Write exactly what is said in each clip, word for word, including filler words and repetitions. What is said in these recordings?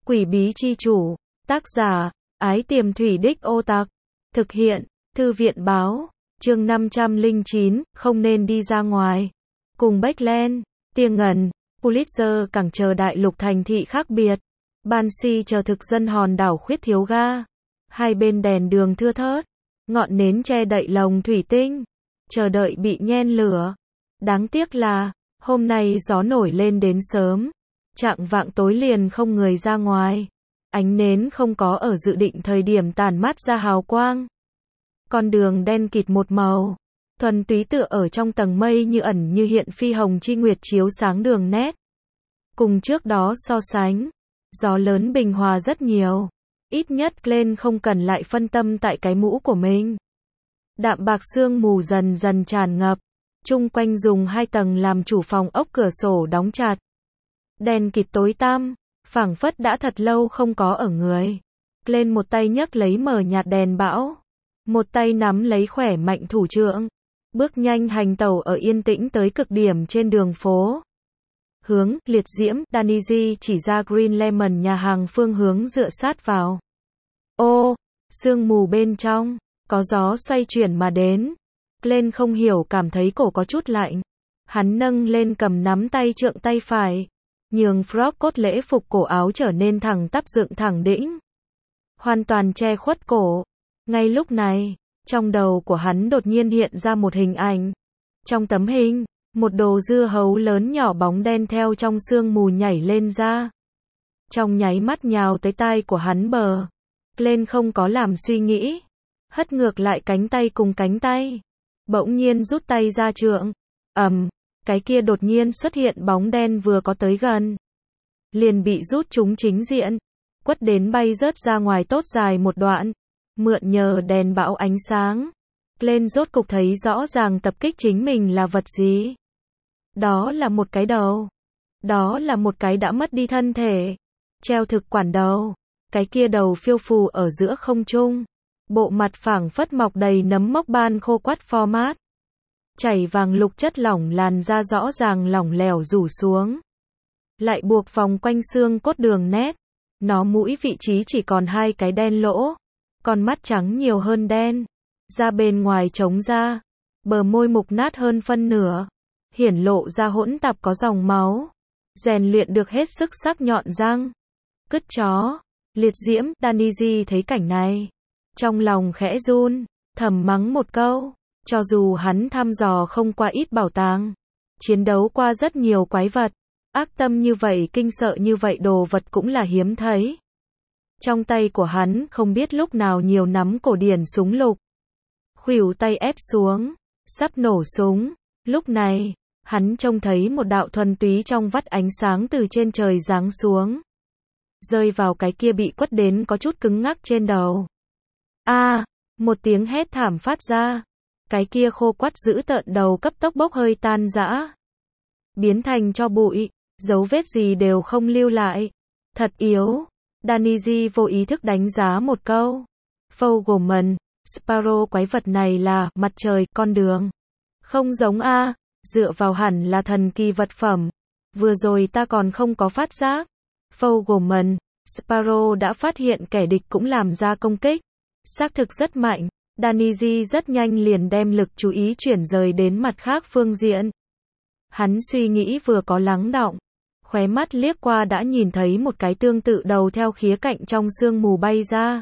Quỷ bí chi chủ, tác giả, Ái Tiềm Thủy Đích Ô Tặc, thực hiện, Thư viện báo, chương năm trăm lẻ chín, không nên đi ra ngoài. Cùng Backland, Tia Ngần, Pulitzer càng chờ đại lục thành thị khác biệt. Banshee chờ thực dân hòn đảo khuyết thiếu ga. Hai bên đèn đường thưa thớt, ngọn nến che đậy lồng thủy tinh, chờ đợi bị nhen lửa. Đáng tiếc là, hôm nay gió nổi lên đến sớm, chạng vạng tối liền không người ra ngoài. Ánh nến không có ở dự định thời điểm tản mát ra hào quang. Con đường đen kịt một màu, thuần túy tựa ở trong tầng mây như ẩn như hiện phi hồng chi nguyệt chiếu sáng đường nét. Cùng trước đó so sánh, gió lớn bình hòa rất nhiều. Ít nhất lên không cần lại phân tâm tại cái mũ của mình. Đạm bạc sương mù dần dần tràn ngập, chung quanh dùng hai tầng làm chủ phòng ốc cửa sổ đóng chặt. Đèn kịt tối tăm, phảng phất đã thật lâu không có ở người. Lên một tay nhấc lấy mờ nhạt đèn bão, một tay nắm lấy khỏe mạnh thủ trượng, bước nhanh hành tẩu ở yên tĩnh tới cực điểm trên đường phố. Hướng, liệt diễm, Daniji chỉ ra Green Lemon nhà hàng phương hướng dựa sát vào. Ô, sương mù bên trong, có gió xoay chuyển mà đến. Lên không hiểu cảm thấy cổ có chút lạnh. Hắn nâng lên cầm nắm tay trượng tay phải, nhường frock cốt lễ phục cổ áo trở nên thẳng tắp dựng thẳng đĩnh, hoàn toàn che khuất cổ. Ngay lúc này, trong đầu của hắn đột nhiên hiện ra một hình ảnh. Trong tấm hình, một đồ dưa hấu lớn nhỏ bóng đen theo trong sương mù nhảy lên ra. Trong nháy mắt nhào tới tai của hắn bờ. Lên không có làm suy nghĩ, hất ngược lại cánh tay cùng cánh tay, bỗng nhiên rút tay ra trượng. Ầm, um, cái kia đột nhiên xuất hiện bóng đen vừa có tới gần, liền bị rút trúng chính diện, quất đến bay rớt ra ngoài tốt dài một đoạn. Mượn nhờ đèn bão ánh sáng, lên rốt cục thấy rõ ràng tập kích chính mình là vật gì. Đó là một cái đầu. Đó là một cái đã mất đi thân thể, treo thực quản đầu. Cái kia đầu phiêu phù ở giữa không trung, bộ mặt phảng phất mọc đầy nấm mốc ban khô quắt format. Chảy vàng lục chất lỏng làn da rõ ràng lỏng lẻo rủ xuống, lại buộc vòng quanh xương cốt đường nét. Nó mũi vị trí chỉ còn hai cái đen lỗ, con mắt trắng nhiều hơn đen, da bên ngoài trống ra, bờ môi mục nát hơn phân nửa, hiển lộ ra hỗn tạp có dòng máu, rèn luyện được hết sức sắc nhọn răng. Cứt chó, liệt diễm, Daniji thấy cảnh này, trong lòng khẽ run, thầm mắng một câu. Cho dù hắn thăm dò không qua ít bảo tàng, chiến đấu qua rất nhiều quái vật, ác tâm như vậy kinh sợ như vậy đồ vật cũng là hiếm thấy. Trong tay của hắn không biết lúc nào nhiều nắm cổ điển súng lục. Khuỷu tay ép xuống, sắp nổ súng. Lúc này, hắn trông thấy một đạo thuần túy trong vắt ánh sáng từ trên trời giáng xuống, rơi vào cái kia bị quất đến có chút cứng ngắc trên đầu. A, à, một tiếng hét thảm phát ra. Cái kia khô quắt dữ tợn đầu cấp tốc bốc hơi tan rã, biến thành tro bụi, dấu vết gì đều không lưu lại. Thật yếu. Daniji vô ý thức đánh giá một câu. Fogelman, Sparrow quái vật này là mặt trời, con đường. Không giống a, dựa vào hẳn là thần kỳ vật phẩm. Vừa rồi ta còn không có phát giác. Fogelman, Sparrow đã phát hiện kẻ địch cũng làm ra công kích. Xác thực rất mạnh. Daniji rất nhanh liền đem lực chú ý chuyển rời đến mặt khác phương diện. Hắn suy nghĩ vừa có lắng đọng, khóe mắt liếc qua đã nhìn thấy một cái tương tự đầu theo khía cạnh trong sương mù bay ra.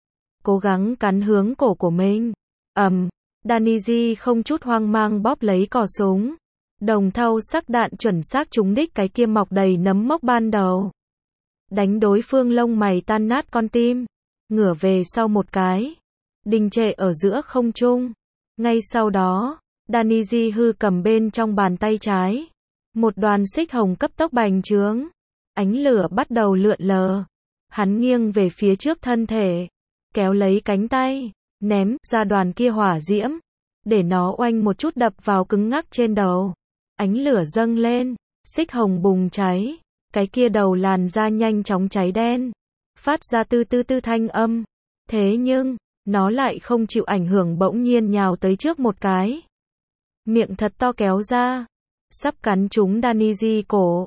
Cố gắng cắn hướng cổ của mình. Ầm, um, Daniji không chút hoang mang bóp lấy cò súng. Đồng thau sắc đạn chuẩn xác trúng đích cái kia mọc đầy nấm mốc ban đầu. Đánh đối phương lông mày tan nát con tim. Ngửa về sau một cái, đình trệ ở giữa không trung. Ngay sau đó, Daniji hư cầm bên trong bàn tay trái một đoàn xích hồng cấp tốc bành trướng. Ánh lửa bắt đầu lượn lờ. Hắn nghiêng về phía trước thân thể, kéo lấy cánh tay, ném ra đoàn kia hỏa diễm, để nó oanh một chút đập vào cứng ngắc trên đầu. Ánh lửa dâng lên, xích hồng bùng cháy, cái kia đầu làn da nhanh chóng cháy đen, phát ra tư tư tư thanh âm. Thế nhưng, nó lại không chịu ảnh hưởng, bỗng nhiên nhào tới trước một cái. Miệng thật to kéo ra, sắp cắn trúng Daniji cổ.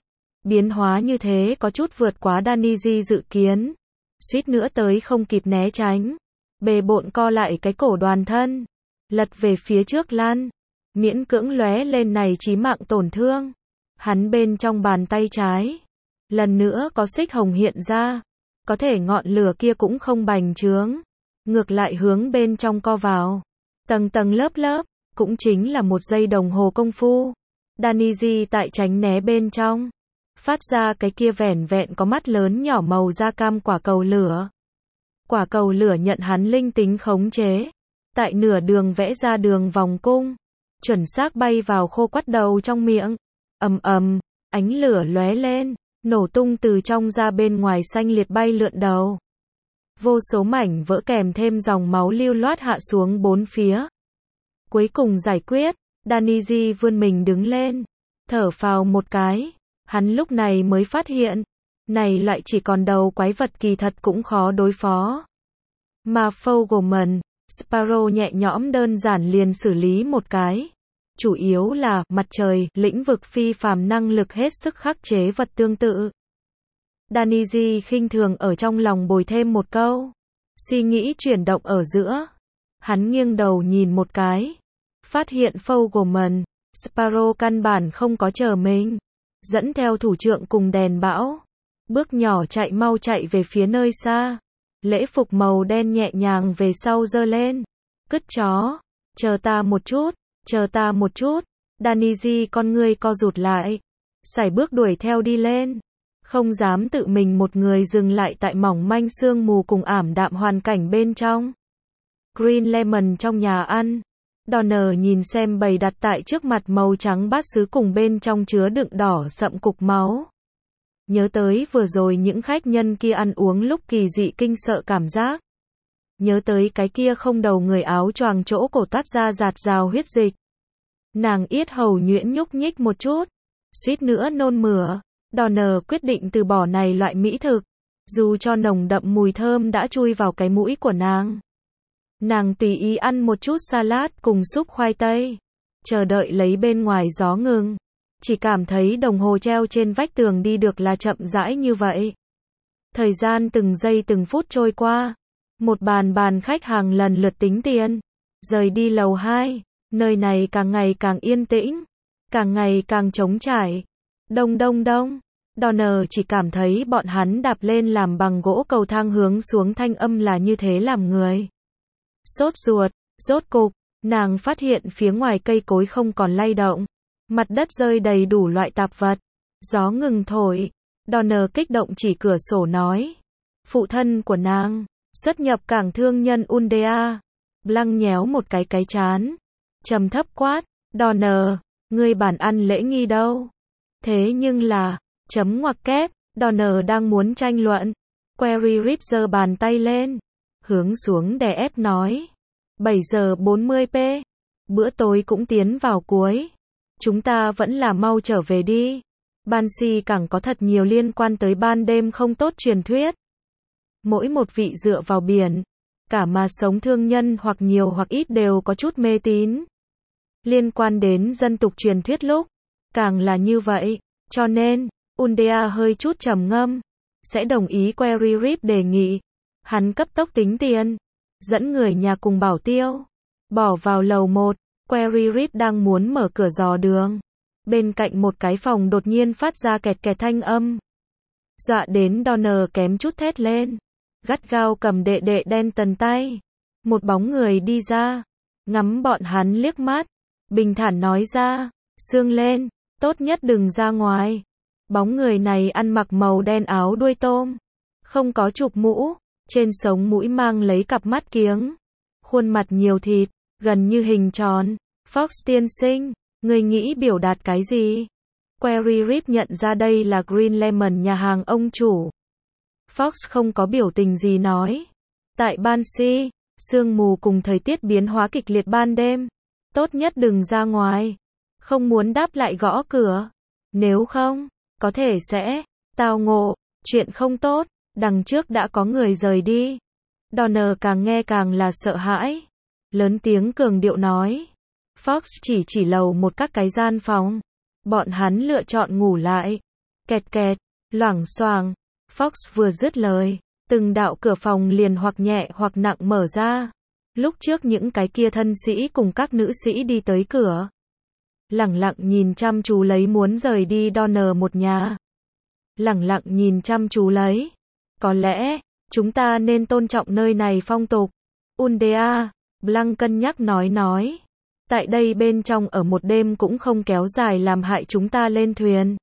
Biến hóa như thế có chút vượt quá Daniji dự kiến. Suýt nữa tới không kịp né tránh. Bề bộn co lại cái cổ đoàn thân. Lật về phía trước lăn. Miễn cưỡng lóe lên này chí mạng tổn thương. Hắn bên trong bàn tay trái. Lần nữa có xích hồng hiện ra. Có thể ngọn lửa kia cũng không bành trướng. Ngược lại hướng bên trong co vào. Tầng tầng lớp lớp. Cũng chính là một giây đồng hồ công phu. Daniji tại tránh né bên trong. Phát ra cái kia vẻn vẹn có mắt lớn nhỏ màu da cam quả cầu lửa. Quả cầu lửa nhận hắn linh tính khống chế. Tại nửa đường vẽ ra đường vòng cung. Chuẩn xác bay vào khô quắt đầu trong miệng. Ầm ầm, ánh lửa lóe lên, nổ tung từ trong ra bên ngoài xanh liệt bay lượn đầu. Vô số mảnh vỡ kèm thêm dòng máu lưu loát hạ xuống bốn phía. Cuối cùng giải quyết, Daniji vươn mình đứng lên, thở phào một cái. Hắn lúc này mới phát hiện, này loại chỉ còn đầu quái vật kỳ thật cũng khó đối phó. Mà Fogelman, Sparrow nhẹ nhõm đơn giản liền xử lý một cái. Chủ yếu là mặt trời, lĩnh vực phi phàm năng lực hết sức khắc chế vật tương tự. Daniji khinh thường ở trong lòng bồi thêm một câu. Suy nghĩ chuyển động ở giữa. Hắn nghiêng đầu nhìn một cái. Phát hiện Fogelman, Sparrow căn bản không có chờ mình. Dẫn theo thủ trượng cùng đèn bão. Bước nhỏ chạy mau chạy về phía nơi xa. Lễ phục màu đen nhẹ nhàng về sau giơ lên. Cứt chó. Chờ ta một chút. Chờ ta một chút. Daniji con ngươi co rụt lại. Sải bước đuổi theo đi lên. Không dám tự mình một người dừng lại tại mỏng manh sương mù cùng ảm đạm hoàn cảnh bên trong. Green Lemon trong nhà ăn. Donner nhìn xem bày đặt tại trước mặt màu trắng bát sứ cùng bên trong chứa đựng đỏ sậm cục máu. Nhớ tới vừa rồi những khách nhân kia ăn uống lúc kỳ dị kinh sợ cảm giác. Nhớ tới cái kia không đầu người áo choàng chỗ cổ toát ra giạt rào huyết dịch. Nàng yết hầu nhuyễn nhúc nhích một chút. Suýt nữa nôn mửa. Donner quyết định từ bỏ này loại mỹ thực. Dù cho nồng đậm mùi thơm đã chui vào cái mũi của nàng. Nàng tùy ý ăn một chút salad cùng súp khoai tây. Chờ đợi lấy bên ngoài gió ngừng. Chỉ cảm thấy đồng hồ treo trên vách tường đi được là chậm rãi như vậy. Thời gian từng giây từng phút trôi qua. Một bàn bàn khách hàng lần lượt tính tiền. Rời đi lầu hai. Nơi này càng ngày càng yên tĩnh. Càng ngày càng trống trải. Đông đông đông. Donner chỉ cảm thấy bọn hắn đạp lên làm bằng gỗ cầu thang hướng xuống thanh âm là như thế làm người. Sốt ruột, rốt cục, nàng phát hiện phía ngoài cây cối không còn lay động. Mặt đất rơi đầy đủ loại tạp vật. Gió ngừng thổi. Donner kích động chỉ cửa sổ nói. Phụ thân của nàng, xuất nhập cảng thương nhân Undea. Blanc nhéo một cái cái chán. Trầm thấp quát. Donner, ngươi bản ăn lễ nghi đâu? Thế nhưng là, chấm ngoặc kép, Donner đang muốn tranh luận. Query Rip giơ bàn tay lên. Hướng xuống đè ép nói. bảy giờ bốn mươi p. Bữa tối cũng tiến vào cuối. Chúng ta vẫn là mau trở về đi. Banshee càng có thật nhiều liên quan tới ban đêm không tốt truyền thuyết. Mỗi một vị dựa vào biển. Cả mà sống thương nhân hoặc nhiều hoặc ít đều có chút mê tín. Liên quan đến dân tục truyền thuyết lúc. Càng là như vậy. Cho nên, Undea hơi chút trầm ngâm. Sẽ đồng ý Query Rip đề nghị. Hắn cấp tốc tính tiền. Dẫn người nhà cùng bảo tiêu. Bỏ vào lầu một. Query Rip đang muốn mở cửa dò đường. Bên cạnh một cái phòng đột nhiên phát ra kẹt kẹt thanh âm. Dọa đến Donner kém chút thét lên. Gắt gao cầm đệ đệ đen tần tay. Một bóng người đi ra. Ngắm bọn hắn liếc mắt. Bình thản nói ra. Sương lên. Tốt nhất đừng ra ngoài. Bóng người này ăn mặc màu đen áo đuôi tôm. Không có chụp mũ. Trên sống mũi mang lấy cặp mắt kiếng. Khuôn mặt nhiều thịt. Gần như hình tròn. Fox tiên sinh. Người nghĩ biểu đạt cái gì? Query Rip nhận ra đây là Green Lemon nhà hàng ông chủ. Fox không có biểu tình gì nói. Tại Banshee, sương mù cùng thời tiết biến hóa kịch liệt ban đêm. Tốt nhất đừng ra ngoài. Không muốn đáp lại gõ cửa. Nếu không, có thể sẽ tao ngộ. Chuyện không tốt. Đằng trước đã có người rời đi. Donner càng nghe càng là sợ hãi. Lớn tiếng cường điệu nói. Fox chỉ chỉ lầu một các cái gian phòng. Bọn hắn lựa chọn ngủ lại. Kẹt kẹt, loảng xoảng. Fox vừa dứt lời, từng đạo cửa phòng liền hoặc nhẹ hoặc nặng mở ra. Lúc trước những cái kia thân sĩ cùng các nữ sĩ đi tới cửa. Lẳng lặng nhìn chăm chú lấy muốn rời đi Donner một nhà. Lẳng lặng nhìn chăm chú lấy. Có lẽ, chúng ta nên tôn trọng nơi này phong tục. Undea, Blanc cân nhắc nói nói. Tại đây bên trong ở một đêm cũng không kéo dài làm hại chúng ta lên thuyền.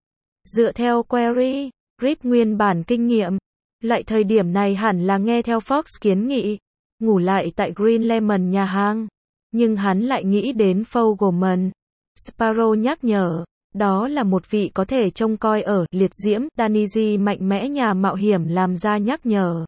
Dựa theo Query, Rip nguyên bản kinh nghiệm, loại thời điểm này hẳn là nghe theo Fox kiến nghị, ngủ lại tại Green Lemon nhà hàng. Nhưng hắn lại nghĩ đến Fogelman. Sparrow nhắc nhở, đó là một vị có thể trông coi ở liệt diễm, Danny mạnh mẽ nhà mạo hiểm làm ra nhắc nhở.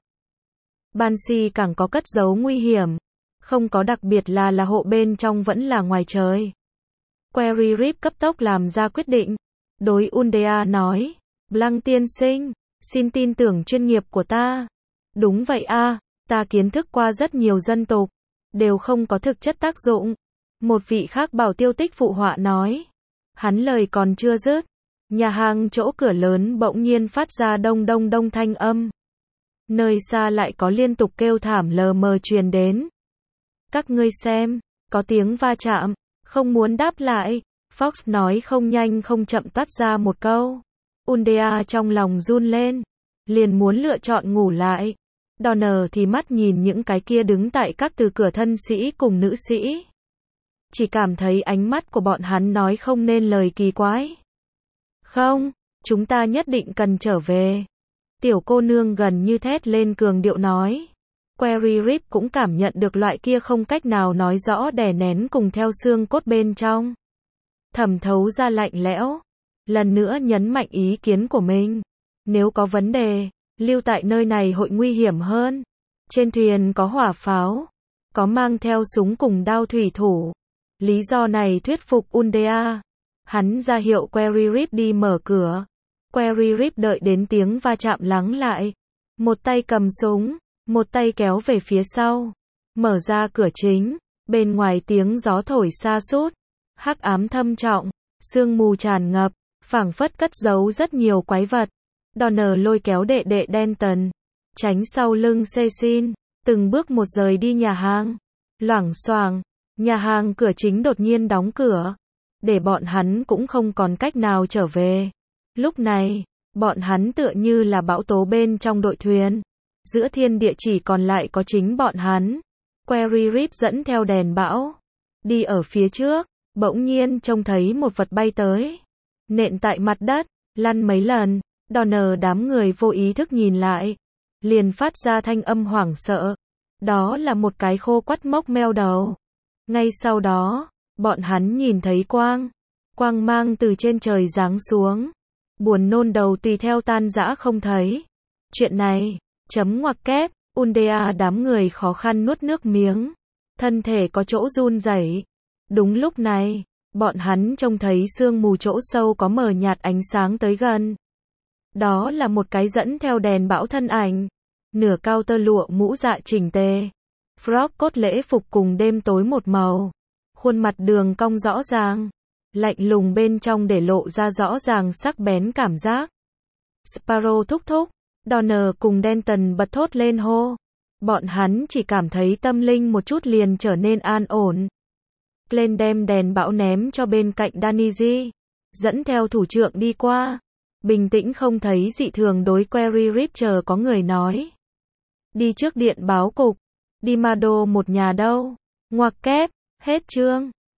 Banshee càng có cất giấu nguy hiểm, không có đặc biệt là là hộ bên trong vẫn là ngoài trời. Query Rip cấp tốc làm ra quyết định. Đối Undea nói, Blanc tiên sinh, xin tin tưởng chuyên nghiệp của ta. Đúng vậy a, ta kiến thức qua rất nhiều dân tục, đều không có thực chất tác dụng. Một vị khác bảo tiêu tích phụ họa nói. Hắn lời còn chưa dứt, nhà hàng chỗ cửa lớn bỗng nhiên phát ra đông đông đông thanh âm. Nơi xa lại có liên tục kêu thảm lờ mờ truyền đến. Các ngươi xem, có tiếng va chạm, không muốn đáp lại. Fox nói không nhanh không chậm tắt ra một câu. Undea trong lòng run lên, liền muốn lựa chọn ngủ lại. Donner thì mắt nhìn những cái kia đứng tại các từ cửa thân sĩ cùng nữ sĩ. Chỉ cảm thấy ánh mắt của bọn hắn nói không nên lời kỳ quái. Không, chúng ta nhất định cần trở về. Tiểu cô nương gần như thét lên cường điệu nói. Query Rip cũng cảm nhận được loại kia không cách nào nói rõ đè nén cùng theo xương cốt bên trong. Thẩm thấu ra lạnh lẽo. Lần nữa nhấn mạnh ý kiến của mình. Nếu có vấn đề, lưu tại nơi này hội nguy hiểm hơn. Trên thuyền có hỏa pháo, có mang theo súng cùng đao thủy thủ. Lý do này thuyết phục Undea. Hắn ra hiệu Query Rip đi mở cửa. Query Rip đợi đến tiếng va chạm lắng lại. Một tay cầm súng, một tay kéo về phía sau. Mở ra cửa chính. Bên ngoài tiếng gió thổi xa sút. Hắc ám thâm trọng. Sương mù tràn ngập. Phảng phất cất giấu rất nhiều quái vật. Donner lôi kéo đệ đệ Denton. Tránh sau lưng Cecil. Từng bước một rời đi nhà hàng. Loảng xoảng. Nhà hàng cửa chính đột nhiên đóng cửa. Để bọn hắn cũng không còn cách nào trở về. Lúc này, bọn hắn tựa như là bão tố bên trong đội thuyền. Giữa thiên địa chỉ còn lại có chính bọn hắn. Query Rip dẫn theo đèn bão. Đi ở phía trước, bỗng nhiên trông thấy một vật bay tới. Nện tại mặt đất, lăn mấy lần. Donner đám người vô ý thức nhìn lại. Liền phát ra thanh âm hoảng sợ. Đó là một cái khô quắt mốc meo đầu. Ngay sau đó, bọn hắn nhìn thấy quang. Quang mang từ trên trời giáng xuống. Buồn nôn đầu tùy theo tan rã không thấy. Chuyện này, chấm ngoặc kép, Undea đám người khó khăn nuốt nước miếng. Thân thể có chỗ run rẩy. Đúng lúc này, bọn hắn trông thấy sương mù chỗ sâu có mờ nhạt ánh sáng tới gần. Đó là một cái dẫn theo đèn bão thân ảnh. Nửa cao tơ lụa mũ dạ chỉnh tề. Frog cốt lễ phục cùng đêm tối một màu. Khuôn mặt đường cong rõ ràng. Lạnh lùng bên trong để lộ ra rõ ràng sắc bén cảm giác. Sparrow thúc thúc. Donner cùng Denton bật thốt lên hô. Bọn hắn chỉ cảm thấy tâm linh một chút liền trở nên an ổn. Glenn đem đèn bão ném cho bên cạnh Danny. Dẫn theo thủ trưởng đi qua. Bình tĩnh không thấy dị thường đối Query Rip chờ có người nói. Đi trước điện báo cục. Đi Mado một nhà đâu. Ngoặc kép, hết chương.